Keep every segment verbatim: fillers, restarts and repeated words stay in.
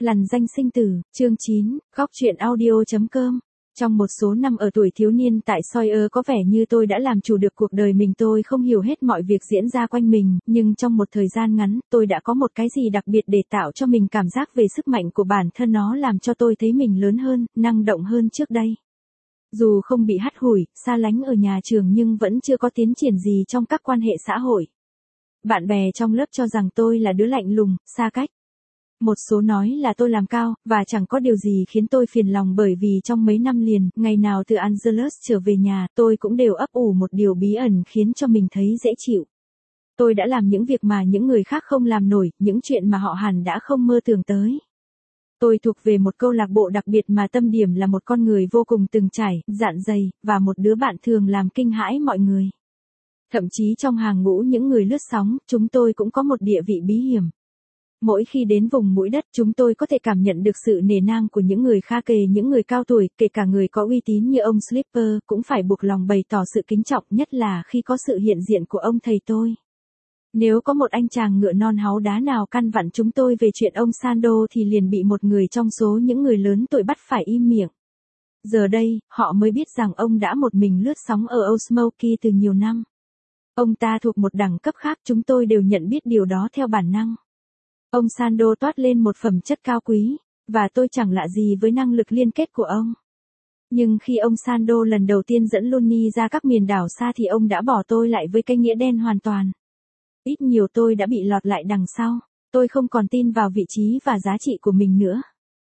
Lằn danh sinh tử, chương chín, góc truyện audio.com. Trong một số năm ở tuổi thiếu niên tại Sawyer có vẻ như tôi đã làm chủ được cuộc đời mình, tôi không hiểu hết mọi việc diễn ra quanh mình, nhưng trong một thời gian ngắn, tôi đã có một cái gì đặc biệt để tạo cho mình cảm giác về sức mạnh của bản thân, nó làm cho tôi thấy mình lớn hơn, năng động hơn trước đây. Dù không bị hắt hủi, xa lánh ở nhà trường nhưng vẫn chưa có tiến triển gì trong các quan hệ xã hội. Bạn bè trong lớp cho rằng tôi là đứa lạnh lùng, xa cách. Một số nói là tôi làm cao, và chẳng có điều gì khiến tôi phiền lòng, bởi vì trong mấy năm liền, ngày nào từ Angeles trở về nhà, tôi cũng đều ấp ủ một điều bí ẩn khiến cho mình thấy dễ chịu. Tôi đã làm những việc mà những người khác không làm nổi, những chuyện mà họ hẳn đã không mơ tưởng tới. Tôi thuộc về một câu lạc bộ đặc biệt mà tâm điểm là một con người vô cùng từng trải, dạn dày, và một đứa bạn thường làm kinh hãi mọi người. Thậm chí trong hàng ngũ những người lướt sóng, chúng tôi cũng có một địa vị bí hiểm. Mỗi khi đến vùng mũi đất, chúng tôi có thể cảm nhận được sự nể nang của những người kha kề, những người cao tuổi, kể cả người có uy tín như ông Slipper, cũng phải buộc lòng bày tỏ sự kính trọng, nhất là khi có sự hiện diện của ông thầy tôi. Nếu có một anh chàng ngựa non háu đá nào căn vặn chúng tôi về chuyện ông Sando thì liền bị một người trong số những người lớn tuổi bắt phải im miệng. Giờ đây, họ mới biết rằng ông đã một mình lướt sóng ở Osmoky từ nhiều năm. Ông ta thuộc một đẳng cấp khác, chúng tôi đều nhận biết điều đó theo bản năng. Ông Sando toát lên một phẩm chất cao quý, và tôi chẳng lạ gì với năng lực liên kết của ông. Nhưng khi ông Sando lần đầu tiên dẫn Looney ra các miền đảo xa thì ông đã bỏ tôi lại với cái nghĩa đen hoàn toàn. Ít nhiều tôi đã bị lọt lại đằng sau, tôi không còn tin vào vị trí và giá trị của mình nữa.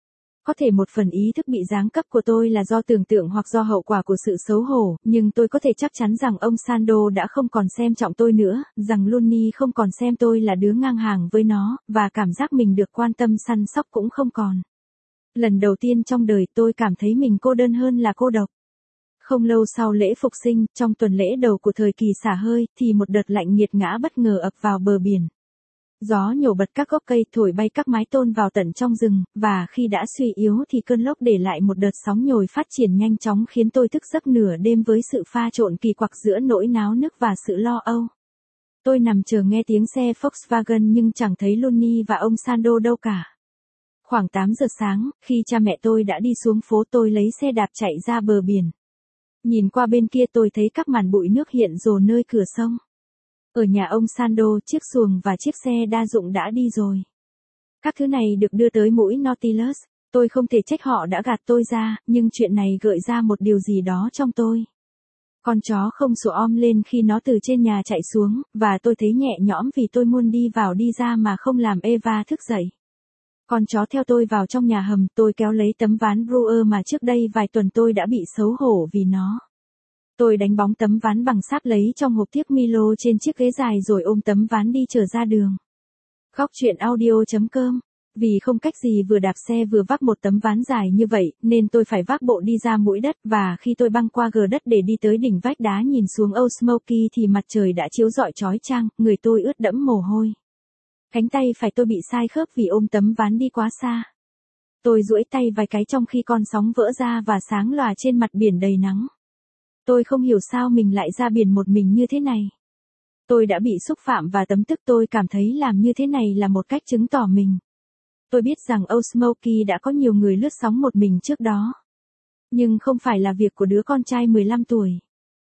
Có thể một phần ý thức bị giáng cấp của tôi là do tưởng tượng hoặc do hậu quả của sự xấu hổ, nhưng tôi có thể chắc chắn rằng ông Sando đã không còn xem trọng tôi nữa, rằng Looney không còn xem tôi là đứa ngang hàng với nó, và cảm giác mình được quan tâm săn sóc cũng không còn. Lần đầu tiên trong đời tôi cảm thấy mình cô đơn hơn là cô độc. Không lâu sau lễ phục sinh, trong tuần lễ đầu của thời kỳ xả hơi, thì một đợt lạnh nghiệt ngã bất ngờ ập vào bờ biển. Gió nhổ bật các gốc cây, thổi bay các mái tôn vào tận trong rừng, và khi đã suy yếu thì cơn lốc để lại một đợt sóng nhồi phát triển nhanh chóng khiến tôi thức giấc nửa đêm với sự pha trộn kỳ quặc giữa nỗi náo nức và sự lo âu. Tôi nằm chờ nghe tiếng xe Volkswagen nhưng chẳng thấy Looney và ông Sando đâu cả. Khoảng tám giờ sáng, khi cha mẹ tôi đã đi xuống phố, tôi lấy xe đạp chạy ra bờ biển. Nhìn qua bên kia tôi thấy các màn bụi nước hiện rồ nơi cửa sông. Ở nhà ông Sando, chiếc xuồng và chiếc xe đa dụng đã đi rồi. Các thứ này được đưa tới mũi Nautilus. Tôi không thể trách họ đã gạt tôi ra, nhưng chuyện này gợi ra một điều gì đó trong tôi. Con chó không sủa om lên khi nó từ trên nhà chạy xuống, và tôi thấy nhẹ nhõm vì tôi muốn đi vào đi ra mà không làm Eva thức dậy. Con chó theo tôi vào trong nhà hầm, tôi kéo lấy tấm ván Brewer mà trước đây vài tuần tôi đã bị xấu hổ vì nó. Tôi đánh bóng tấm ván bằng sáp lấy trong hộp thiếc Milo trên chiếc ghế dài rồi ôm tấm ván đi trở ra đường. Góc truyện audio.com. Vì không cách gì vừa đạp xe vừa vác một tấm ván dài như vậy, nên tôi phải vác bộ đi ra mũi đất, và khi tôi băng qua gờ đất để đi tới đỉnh vách đá nhìn xuống Osmoky thì mặt trời đã chiếu rọi chói chang, người tôi ướt đẫm mồ hôi. Cánh tay phải tôi bị sai khớp vì ôm tấm ván đi quá xa. Tôi duỗi tay vài cái trong khi con sóng vỡ ra và sáng lòa trên mặt biển đầy nắng. Tôi không hiểu sao mình lại ra biển một mình như thế này. Tôi đã bị xúc phạm và tấm tức, tôi cảm thấy làm như thế này là một cách chứng tỏ mình. Tôi biết rằng Osmoky đã có nhiều người lướt sóng một mình trước đó. Nhưng không phải là việc của đứa con trai mười lăm tuổi.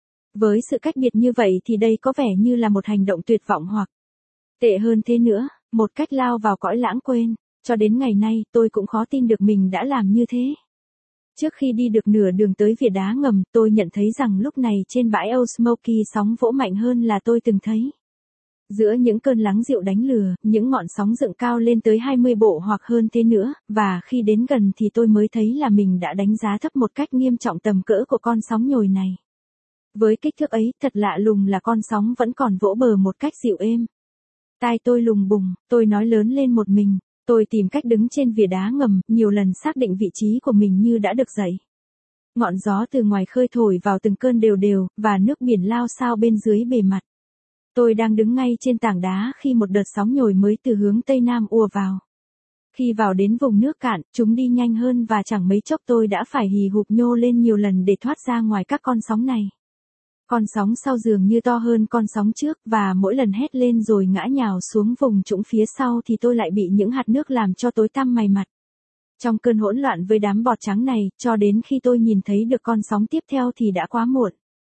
Với sự cách biệt như vậy thì đây có vẻ như là một hành động tuyệt vọng hoặc, tệ hơn thế nữa, một cách lao vào cõi lãng quên. Cho đến ngày nay, tôi cũng khó tin được mình đã làm như thế. Trước khi đi được nửa đường tới vỉa đá ngầm, tôi nhận thấy rằng lúc này trên bãi Osmoky sóng vỗ mạnh hơn là tôi từng thấy. Giữa những cơn lắng dịu đánh lừa, những ngọn sóng dựng cao lên tới hai mươi bộ hoặc hơn thế nữa, và khi đến gần thì tôi mới thấy là mình đã đánh giá thấp một cách nghiêm trọng tầm cỡ của con sóng nhồi này. Với kích thước ấy, thật lạ lùng là con sóng vẫn còn vỗ bờ một cách dịu êm. Tai tôi lùng bùng, tôi nói lớn lên một mình. Tôi tìm cách đứng trên vỉa đá ngầm, nhiều lần xác định vị trí của mình như đã được dạy. Ngọn gió từ ngoài khơi thổi vào từng cơn đều đều, và nước biển lao xao bên dưới bề mặt. Tôi đang đứng ngay trên tảng đá khi một đợt sóng nhồi mới từ hướng Tây Nam ùa vào. Khi vào đến vùng nước cạn, chúng đi nhanh hơn và chẳng mấy chốc tôi đã phải hì hục nhô lên nhiều lần để thoát ra ngoài các con sóng này. Con sóng sau dường như to hơn con sóng trước, và mỗi lần hét lên rồi ngã nhào xuống vùng trũng phía sau thì tôi lại bị những hạt nước làm cho tối tăm mày mặt. Trong cơn hỗn loạn với đám bọt trắng này, cho đến khi tôi nhìn thấy được con sóng tiếp theo thì đã quá muộn.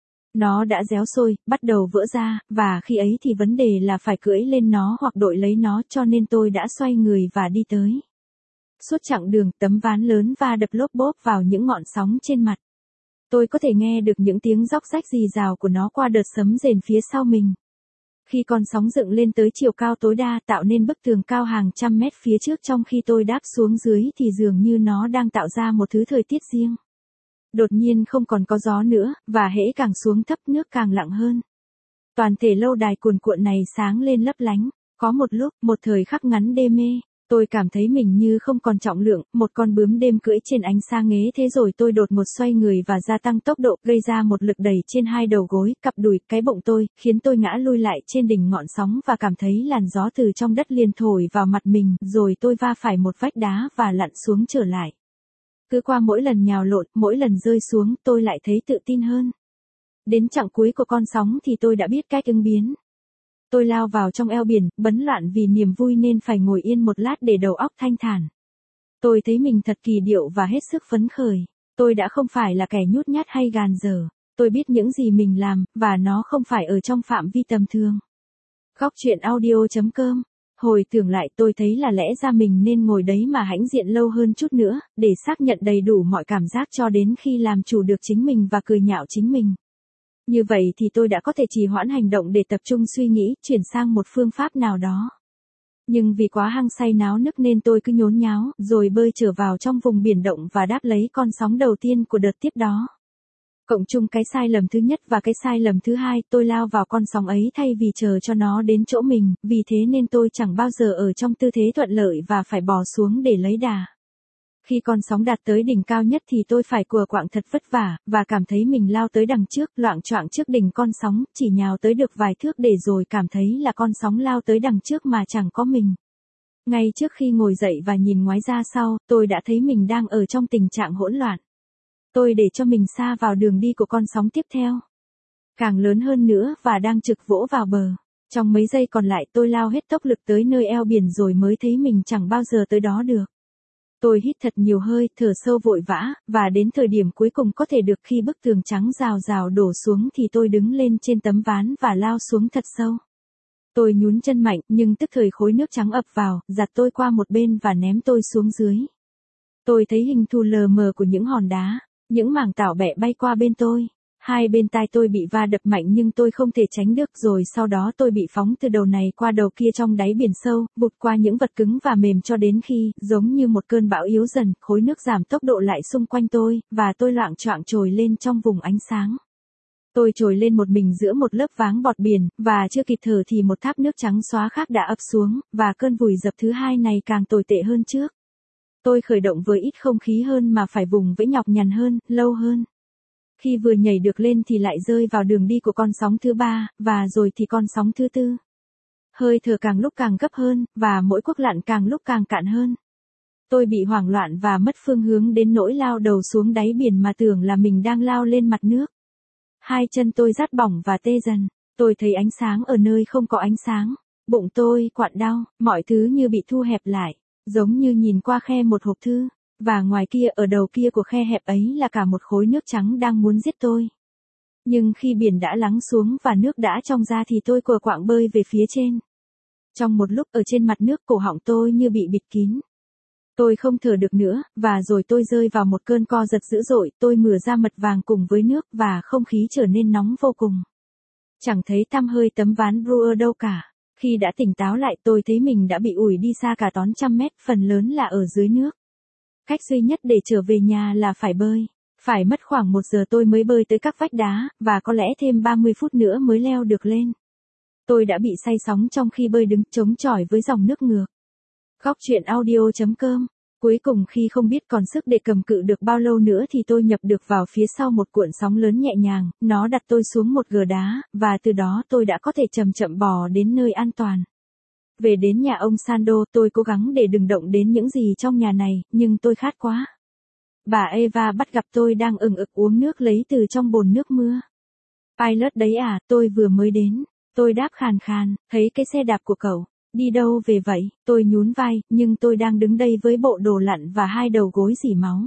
Nó đã réo sôi, bắt đầu vỡ ra, và khi ấy thì vấn đề là phải cưỡi lên nó hoặc đội lấy nó, cho nên tôi đã xoay người và đi tới. Suốt chặng đường, tấm ván lớn va đập lốp bốp vào những ngọn sóng trên mặt. Tôi có thể nghe được những tiếng róc rách rì rào của nó qua đợt sấm rền phía sau mình. Khi con sóng dựng lên tới chiều cao tối đa tạo nên bức tường cao hàng trăm mét phía trước, trong khi tôi đáp xuống dưới thì dường như nó đang tạo ra một thứ thời tiết riêng. Đột nhiên không còn có gió nữa, và hễ càng xuống thấp nước càng lặng hơn. Toàn thể lâu đài cuồn cuộn này sáng lên lấp lánh. Có một lúc, một thời khắc ngắn đê mê, tôi cảm thấy mình như không còn trọng lượng, một con bướm đêm cưỡi trên ánh sáng ế, thế rồi tôi đột ngột xoay người và gia tăng tốc độ, gây ra một lực đẩy trên hai đầu gối, cặp đùi, cái bụng tôi, khiến tôi ngã lui lại trên đỉnh ngọn sóng và cảm thấy làn gió từ trong đất liền thổi vào mặt mình, rồi tôi va phải một vách đá và lặn xuống trở lại. Cứ qua mỗi lần nhào lộn, mỗi lần rơi xuống, tôi lại thấy tự tin hơn. Đến chặng cuối của con sóng thì tôi đã biết cách ứng biến. Tôi lao vào trong eo biển, bấn loạn vì niềm vui nên phải ngồi yên một lát để đầu óc thanh thản. Tôi thấy mình thật kỳ diệu và hết sức phấn khởi. Tôi đã không phải là kẻ nhút nhát hay gàn dở. Tôi biết những gì mình làm, và nó không phải ở trong phạm vi tầm thường. Góc truyện audio chấm com. Hồi tưởng lại tôi thấy là lẽ ra mình nên ngồi đấy mà hãnh diện lâu hơn chút nữa, để xác nhận đầy đủ mọi cảm giác cho đến khi làm chủ được chính mình và cười nhạo chính mình. Như vậy thì tôi đã có thể trì hoãn hành động để tập trung suy nghĩ, chuyển sang một phương pháp nào đó. Nhưng vì quá hăng say náo nức nên tôi cứ nhốn nháo, rồi bơi trở vào trong vùng biển động và đáp lấy con sóng đầu tiên của đợt tiếp đó. Cộng chung cái sai lầm thứ nhất và cái sai lầm thứ hai, tôi lao vào con sóng ấy thay vì chờ cho nó đến chỗ mình, vì thế nên tôi chẳng bao giờ ở trong tư thế thuận lợi và phải bò xuống để lấy đà. Khi con sóng đạt tới đỉnh cao nhất thì tôi phải cùa quạng thật vất vả, và cảm thấy mình lao tới đằng trước, loạng choạng trước đỉnh con sóng, chỉ nhào tới được vài thước để rồi cảm thấy là con sóng lao tới đằng trước mà chẳng có mình. Ngay trước khi ngồi dậy và nhìn ngoái ra sau, tôi đã thấy mình đang ở trong tình trạng hỗn loạn. Tôi để cho mình sa vào đường đi của con sóng tiếp theo. Càng lớn hơn nữa và đang trực vỗ vào bờ. Trong mấy giây còn lại tôi lao hết tốc lực tới nơi eo biển rồi mới thấy mình chẳng bao giờ tới đó được. Tôi hít thật nhiều hơi, thở sâu vội vã, và đến thời điểm cuối cùng có thể được khi bức tường trắng rào rào đổ xuống thì tôi đứng lên trên tấm ván và lao xuống thật sâu. Tôi nhún chân mạnh, nhưng tức thời khối nước trắng ập vào, giặt tôi qua một bên và ném tôi xuống dưới. Tôi thấy hình thù lờ mờ của những hòn đá, những mảng tảo bẹ bay qua bên tôi. Hai bên tai tôi bị va đập mạnh nhưng tôi không thể tránh được, rồi sau đó tôi bị phóng từ đầu này qua đầu kia trong đáy biển sâu, vụt qua những vật cứng và mềm cho đến khi, giống như một cơn bão yếu dần, khối nước giảm tốc độ lại xung quanh tôi, và tôi loạng choạng trồi lên trong vùng ánh sáng. Tôi trồi lên một mình giữa một lớp váng bọt biển, và chưa kịp thở thì một thác nước trắng xóa khác đã ập xuống, và cơn vùi dập thứ hai này càng tồi tệ hơn trước. Tôi khởi động với ít không khí hơn mà phải vùng vẫy nhọc nhằn hơn, lâu hơn. Khi vừa nhảy được lên thì lại rơi vào đường đi của con sóng thứ ba, và rồi thì con sóng thứ tư. Hơi thở càng lúc càng gấp hơn, và mỗi cuốc lặn càng lúc càng cạn hơn. Tôi bị hoảng loạn và mất phương hướng đến nỗi lao đầu xuống đáy biển mà tưởng là mình đang lao lên mặt nước. Hai chân tôi rát bỏng và tê dần. Tôi thấy ánh sáng ở nơi không có ánh sáng. Bụng tôi quặn đau, mọi thứ như bị thu hẹp lại, giống như nhìn qua khe một hộp thư. Và ngoài kia, ở đầu kia của khe hẹp ấy là cả một khối nước trắng đang muốn giết tôi. Nhưng khi biển đã lắng xuống và nước đã trong ra thì tôi cùa quạng bơi về phía trên. Trong một lúc ở trên mặt nước, cổ họng tôi như bị bịt kín. Tôi không thở được nữa, và rồi tôi rơi vào một cơn co giật dữ dội, tôi mửa ra mật vàng cùng với nước và không khí trở nên nóng vô cùng. Chẳng thấy tăm hơi tấm ván Brewer đâu cả. Khi đã tỉnh táo lại tôi thấy mình đã bị ủi đi xa cả tón trăm mét, phần lớn là ở dưới nước. Cách duy nhất để trở về nhà là phải bơi. Phải mất khoảng một giờ tôi mới bơi tới các vách đá, và có lẽ thêm ba mươi phút nữa mới leo được lên. Tôi đã bị say sóng trong khi bơi đứng chống chọi với dòng nước ngược. Góc truyện audio chấm com. Cuối cùng khi không biết còn sức để cầm cự được bao lâu nữa thì tôi nhập được vào phía sau một cuộn sóng lớn nhẹ nhàng, nó đặt tôi xuống một gờ đá, và từ đó tôi đã có thể chậm chậm bò đến nơi an toàn. Về đến nhà ông Sando, tôi cố gắng để đừng động đến những gì trong nhà này, nhưng tôi khát quá. Bà Eva bắt gặp tôi đang ừng ực uống nước lấy từ trong bồn nước mưa. Pilot đấy à, tôi vừa mới đến. Tôi đáp khàn khàn, thấy cái xe đạp của cậu. Đi đâu về vậy? Tôi nhún vai, nhưng tôi đang đứng đây với bộ đồ lặn và hai đầu gối rỉ máu.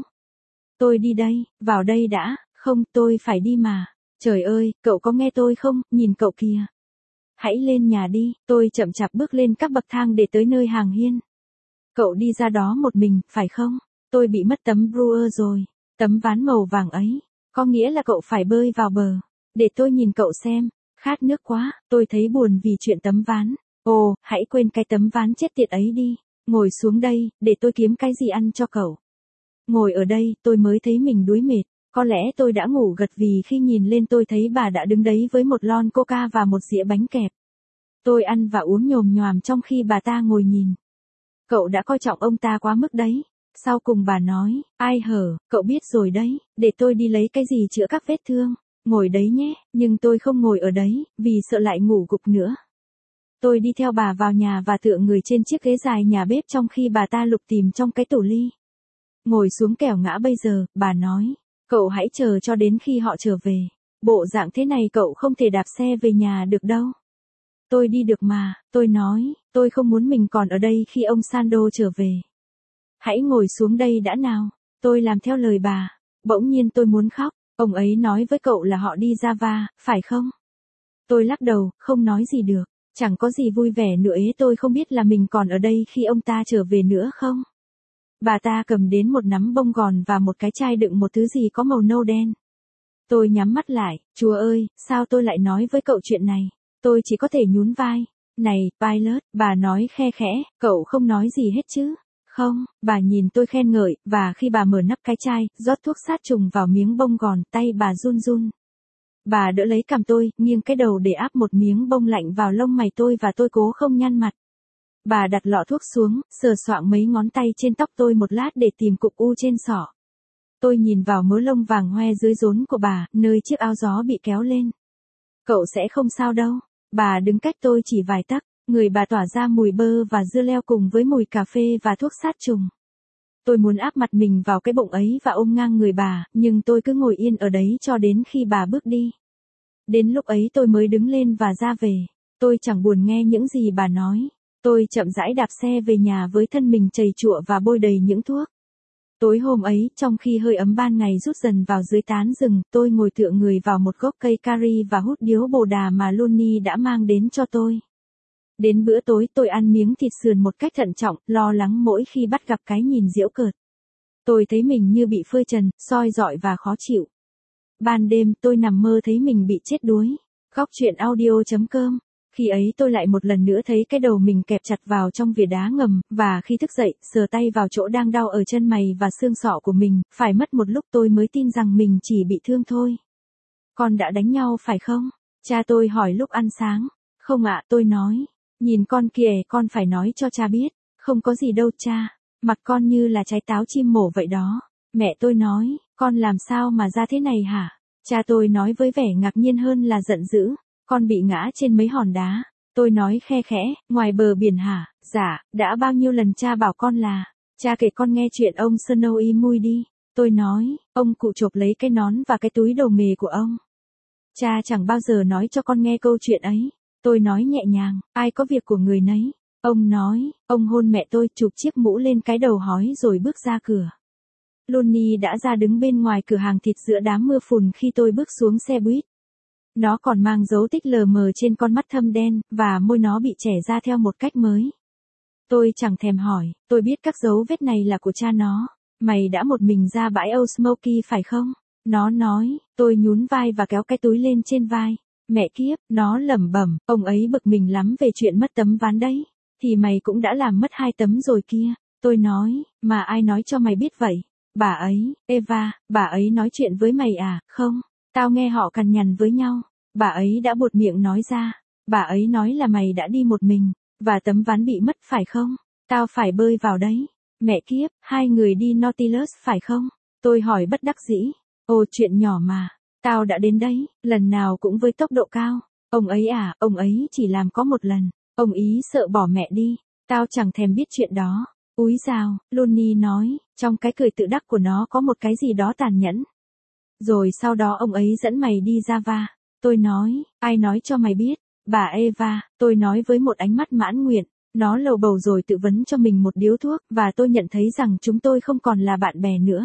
Tôi đi đây, vào đây đã, không, tôi phải đi mà. Trời ơi, cậu có nghe tôi không, nhìn cậu kìa. Hãy lên nhà đi, tôi chậm chạp bước lên các bậc thang để tới nơi hàng hiên. Cậu đi ra đó một mình, phải không? Tôi bị mất tấm Brewer rồi, tấm ván màu vàng ấy. Có nghĩa là cậu phải bơi vào bờ. Để tôi nhìn cậu xem, khát nước quá, tôi thấy buồn vì chuyện tấm ván. Ồ, hãy quên cái tấm ván chết tiệt ấy đi. Ngồi xuống đây, để tôi kiếm cái gì ăn cho cậu. Ngồi ở đây, tôi mới thấy mình đuối mệt. Có lẽ tôi đã ngủ gật vì khi nhìn lên tôi thấy bà đã đứng đấy với một lon coca và một dĩa bánh kẹp. Tôi ăn và uống nhồm nhoàm trong khi bà ta ngồi nhìn. Cậu đã coi trọng ông ta quá mức đấy. Sau cùng bà nói, ai hở, cậu biết rồi đấy, để tôi đi lấy cái gì chữa các vết thương. Ngồi đấy nhé, nhưng tôi không ngồi ở đấy, vì sợ lại ngủ gục nữa. Tôi đi theo bà vào nhà và tựa người trên chiếc ghế dài nhà bếp trong khi bà ta lục tìm trong cái tủ ly. Ngồi xuống kẻo ngã bây giờ, bà nói, cậu hãy chờ cho đến khi họ trở về. Bộ dạng thế này cậu không thể đạp xe về nhà được đâu. Tôi đi được mà, tôi nói, tôi không muốn mình còn ở đây khi ông Sando trở về. Hãy ngồi xuống đây đã nào. Tôi làm theo lời bà. Bỗng nhiên tôi muốn khóc. Ông ấy nói với cậu là họ đi Java, phải không? Tôi lắc đầu, không nói gì được. Chẳng có gì vui vẻ nữa ấy, tôi không biết là mình còn ở đây khi ông ta trở về nữa không? Bà ta cầm đến một nắm bông gòn và một cái chai đựng một thứ gì có màu nâu đen. Tôi nhắm mắt lại, Chúa ơi, sao tôi lại nói với cậu chuyện này? Tôi chỉ có thể nhún vai. Này, Pilot, bà nói khe khẽ, cậu không nói gì hết chứ? Không, bà nhìn tôi khen ngợi, và khi bà mở nắp cái chai, rót thuốc sát trùng vào miếng bông gòn, tay bà run run. Bà đỡ lấy cằm tôi, nghiêng cái đầu để áp một miếng bông lạnh vào lông mày tôi và tôi cố không nhăn mặt. Bà đặt lọ thuốc xuống, sờ soạng mấy ngón tay trên tóc tôi một lát để tìm cục u trên sọ. Tôi nhìn vào mớ lông vàng hoe dưới rốn của bà, nơi chiếc áo gió bị kéo lên. Cậu sẽ không sao đâu. Bà đứng cách tôi chỉ vài tấc, người bà tỏa ra mùi bơ và dưa leo cùng với mùi cà phê và thuốc sát trùng. Tôi muốn áp mặt mình vào cái bụng ấy và ôm ngang người bà, nhưng tôi cứ ngồi yên ở đấy cho đến khi bà bước đi. Đến lúc ấy tôi mới đứng lên và ra về. Tôi chẳng buồn nghe những gì bà nói. Tôi chậm rãi đạp xe về nhà với thân mình trầy trụa và bôi đầy những thuốc. Tối hôm ấy, trong khi hơi ấm ban ngày rút dần vào dưới tán rừng, tôi ngồi tựa người vào một gốc cây cari và hút điếu bồ đà mà Looney đã mang đến cho tôi. Đến bữa tối tôi ăn miếng thịt sườn một cách thận trọng, lo lắng mỗi khi bắt gặp cái nhìn giễu cợt. Tôi thấy mình như bị phơi trần, soi rọi và khó chịu. Ban đêm tôi nằm mơ thấy mình bị chết đuối. Góc truyện audio chấm com. Khi ấy tôi lại một lần nữa thấy cái đầu mình kẹp chặt vào trong vỉa đá ngầm, và khi thức dậy, sờ tay vào chỗ đang đau ở chân mày và xương sọ của mình, phải mất một lúc tôi mới tin rằng mình chỉ bị thương thôi. Con đã đánh nhau phải không? Cha tôi hỏi lúc ăn sáng. Không ạ, tôi nói. Nhìn con kìa, con phải nói cho cha biết. Không có gì đâu cha. Mặt con như là trái táo chim mổ vậy đó. Mẹ tôi nói, con làm sao mà ra thế này hả? Cha tôi nói với vẻ ngạc nhiên hơn là giận dữ. Con bị ngã trên mấy hòn đá. Tôi nói khe khẽ, ngoài bờ biển hả? Dạ, đã bao nhiêu lần cha bảo con là. Cha kể con nghe chuyện ông Snowy Mui đi. Tôi nói, ông cụ chộp lấy cái nón và cái túi đồ nghề của ông. Cha chẳng bao giờ nói cho con nghe câu chuyện ấy. Tôi nói nhẹ nhàng, ai có việc của người nấy. Ông nói, ông hôn mẹ tôi, chụp chiếc mũ lên cái đầu hói rồi bước ra cửa. Looney đã ra đứng bên ngoài cửa hàng thịt giữa đám mưa phùn khi tôi bước xuống xe buýt. Nó còn mang dấu tích lờ mờ trên con mắt thâm đen, và môi nó bị chẻ ra theo một cách mới. Tôi chẳng thèm hỏi, tôi biết các dấu vết này là của cha nó. Mày đã một mình ra bãi Old Smoky phải không? Nó nói, tôi nhún vai và kéo cái túi lên trên vai. Mẹ kiếp, nó lẩm bẩm, ông ấy bực mình lắm về chuyện mất tấm ván đấy. Thì mày cũng đã làm mất hai tấm rồi kia. Tôi nói, mà ai nói cho mày biết vậy? Bà ấy, Eva, bà ấy nói chuyện với mày à? Không, tao nghe họ cằn nhằn với nhau. Bà ấy đã buột miệng nói ra. Bà ấy nói là mày đã đi một mình, và tấm ván bị mất phải không? Tao phải bơi vào đấy. Mẹ kiếp, hai người đi Nautilus phải không? Tôi hỏi bất đắc dĩ. Ồ, chuyện nhỏ mà. Tao đã đến đấy, lần nào cũng với tốc độ cao. Ông ấy à, ông ấy chỉ làm có một lần. Ông ý sợ bỏ mẹ đi. Tao chẳng thèm biết chuyện đó. Úi dào, Looney nói, trong cái cười tự đắc của nó có một cái gì đó tàn nhẫn. Rồi sau đó ông ấy dẫn mày đi Java. Tôi nói, ai nói cho mày biết? Bà Eva, tôi nói với một ánh mắt mãn nguyện. Nó lầu bầu rồi tự vấn cho mình một điếu thuốc, và tôi nhận thấy rằng chúng tôi không còn là bạn bè nữa.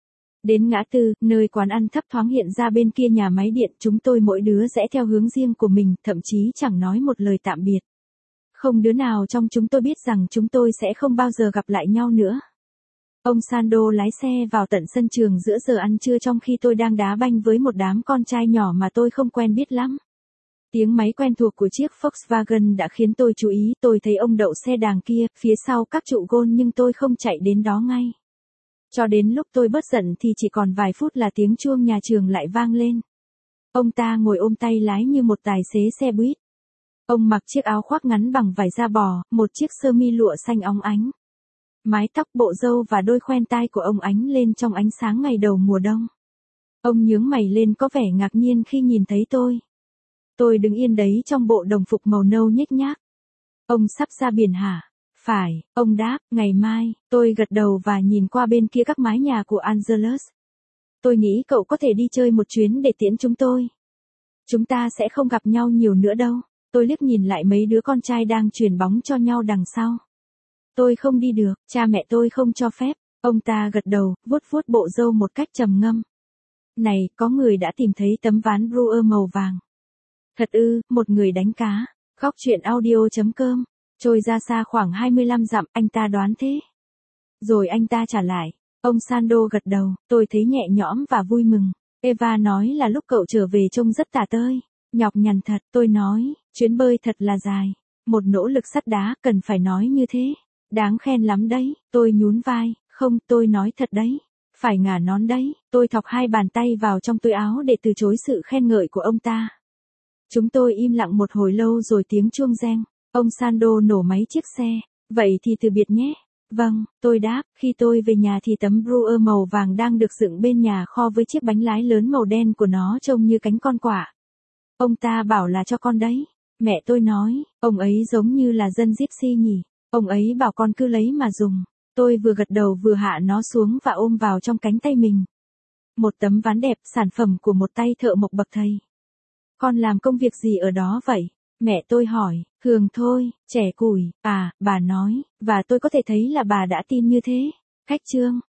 Đến ngã tư, nơi quán ăn thấp thoáng hiện ra bên kia nhà máy điện, chúng tôi mỗi đứa rẽ theo hướng riêng của mình, thậm chí chẳng nói một lời tạm biệt. Không đứa nào trong chúng tôi biết rằng chúng tôi sẽ không bao giờ gặp lại nhau nữa. Ông Sando lái xe vào tận sân trường giữa giờ ăn trưa trong khi tôi đang đá banh với một đám con trai nhỏ mà tôi không quen biết lắm. Tiếng máy quen thuộc của chiếc Volkswagen đã khiến tôi chú ý, tôi thấy ông đậu xe đàng kia, phía sau các trụ gôn nhưng tôi không chạy đến đó ngay. Cho đến lúc tôi bớt giận thì chỉ còn vài phút là tiếng chuông nhà trường lại vang lên. Ông ta ngồi ôm tay lái như một tài xế xe buýt. Ông mặc chiếc áo khoác ngắn bằng vải da bò, một chiếc sơ mi lụa xanh óng ánh. Mái tóc, bộ râu và đôi khoen tai của ông ánh lên trong ánh sáng ngày đầu mùa đông. Ông nhướng mày lên có vẻ ngạc nhiên khi nhìn thấy tôi. Tôi đứng yên đấy trong bộ đồng phục màu nâu nhếch nhác. Ông sắp ra biển hả? Phải, ông đáp, ngày mai. Tôi gật đầu và nhìn qua bên kia các mái nhà của Angelus. Tôi nghĩ cậu có thể đi chơi một chuyến để tiễn chúng tôi. Chúng ta sẽ không gặp nhau nhiều nữa đâu. Tôi liếc nhìn lại mấy đứa con trai đang chuyền bóng cho nhau đằng sau. Tôi không đi được, cha mẹ tôi không cho phép. Ông ta gật đầu, vuốt vuốt bộ râu một cách trầm ngâm. Này, có người đã tìm thấy tấm ván Brewer màu vàng. Thật ư, một người đánh cá. Góc truyện audio chấm com. Trôi ra xa khoảng hai mươi lăm dặm, anh ta đoán thế. Rồi anh ta trả lại. Ông Sando gật đầu, tôi thấy nhẹ nhõm và vui mừng. Eva nói là lúc cậu trở về trông rất tả tơi. Nhọc nhằn thật, tôi nói, chuyến bơi thật là dài. Một nỗ lực sắt đá, cần phải nói như thế. Đáng khen lắm đấy, tôi nhún vai, không, tôi nói thật đấy. Phải ngả nón đấy, tôi thọc hai bàn tay vào trong túi áo để từ chối sự khen ngợi của ông ta. Chúng tôi im lặng một hồi lâu rồi tiếng chuông reng. Ông Sando nổ máy chiếc xe. Vậy thì từ biệt nhé. Vâng, tôi đáp, khi tôi về nhà thì tấm Brewer màu vàng đang được dựng bên nhà kho với chiếc bánh lái lớn màu đen của nó trông như cánh con quạ. Ông ta bảo là cho con đấy. Mẹ tôi nói, ông ấy giống như là dân Gypsy nhỉ. Ông ấy bảo con cứ lấy mà dùng. Tôi vừa gật đầu vừa hạ nó xuống và ôm vào trong cánh tay mình. Một tấm ván đẹp, sản phẩm của một tay thợ mộc bậc thầy. Con làm công việc gì ở đó vậy? Mẹ tôi hỏi, thường thôi, trẻ củi, à, bà nói, và tôi có thể thấy là bà đã tin như thế. Khách chương.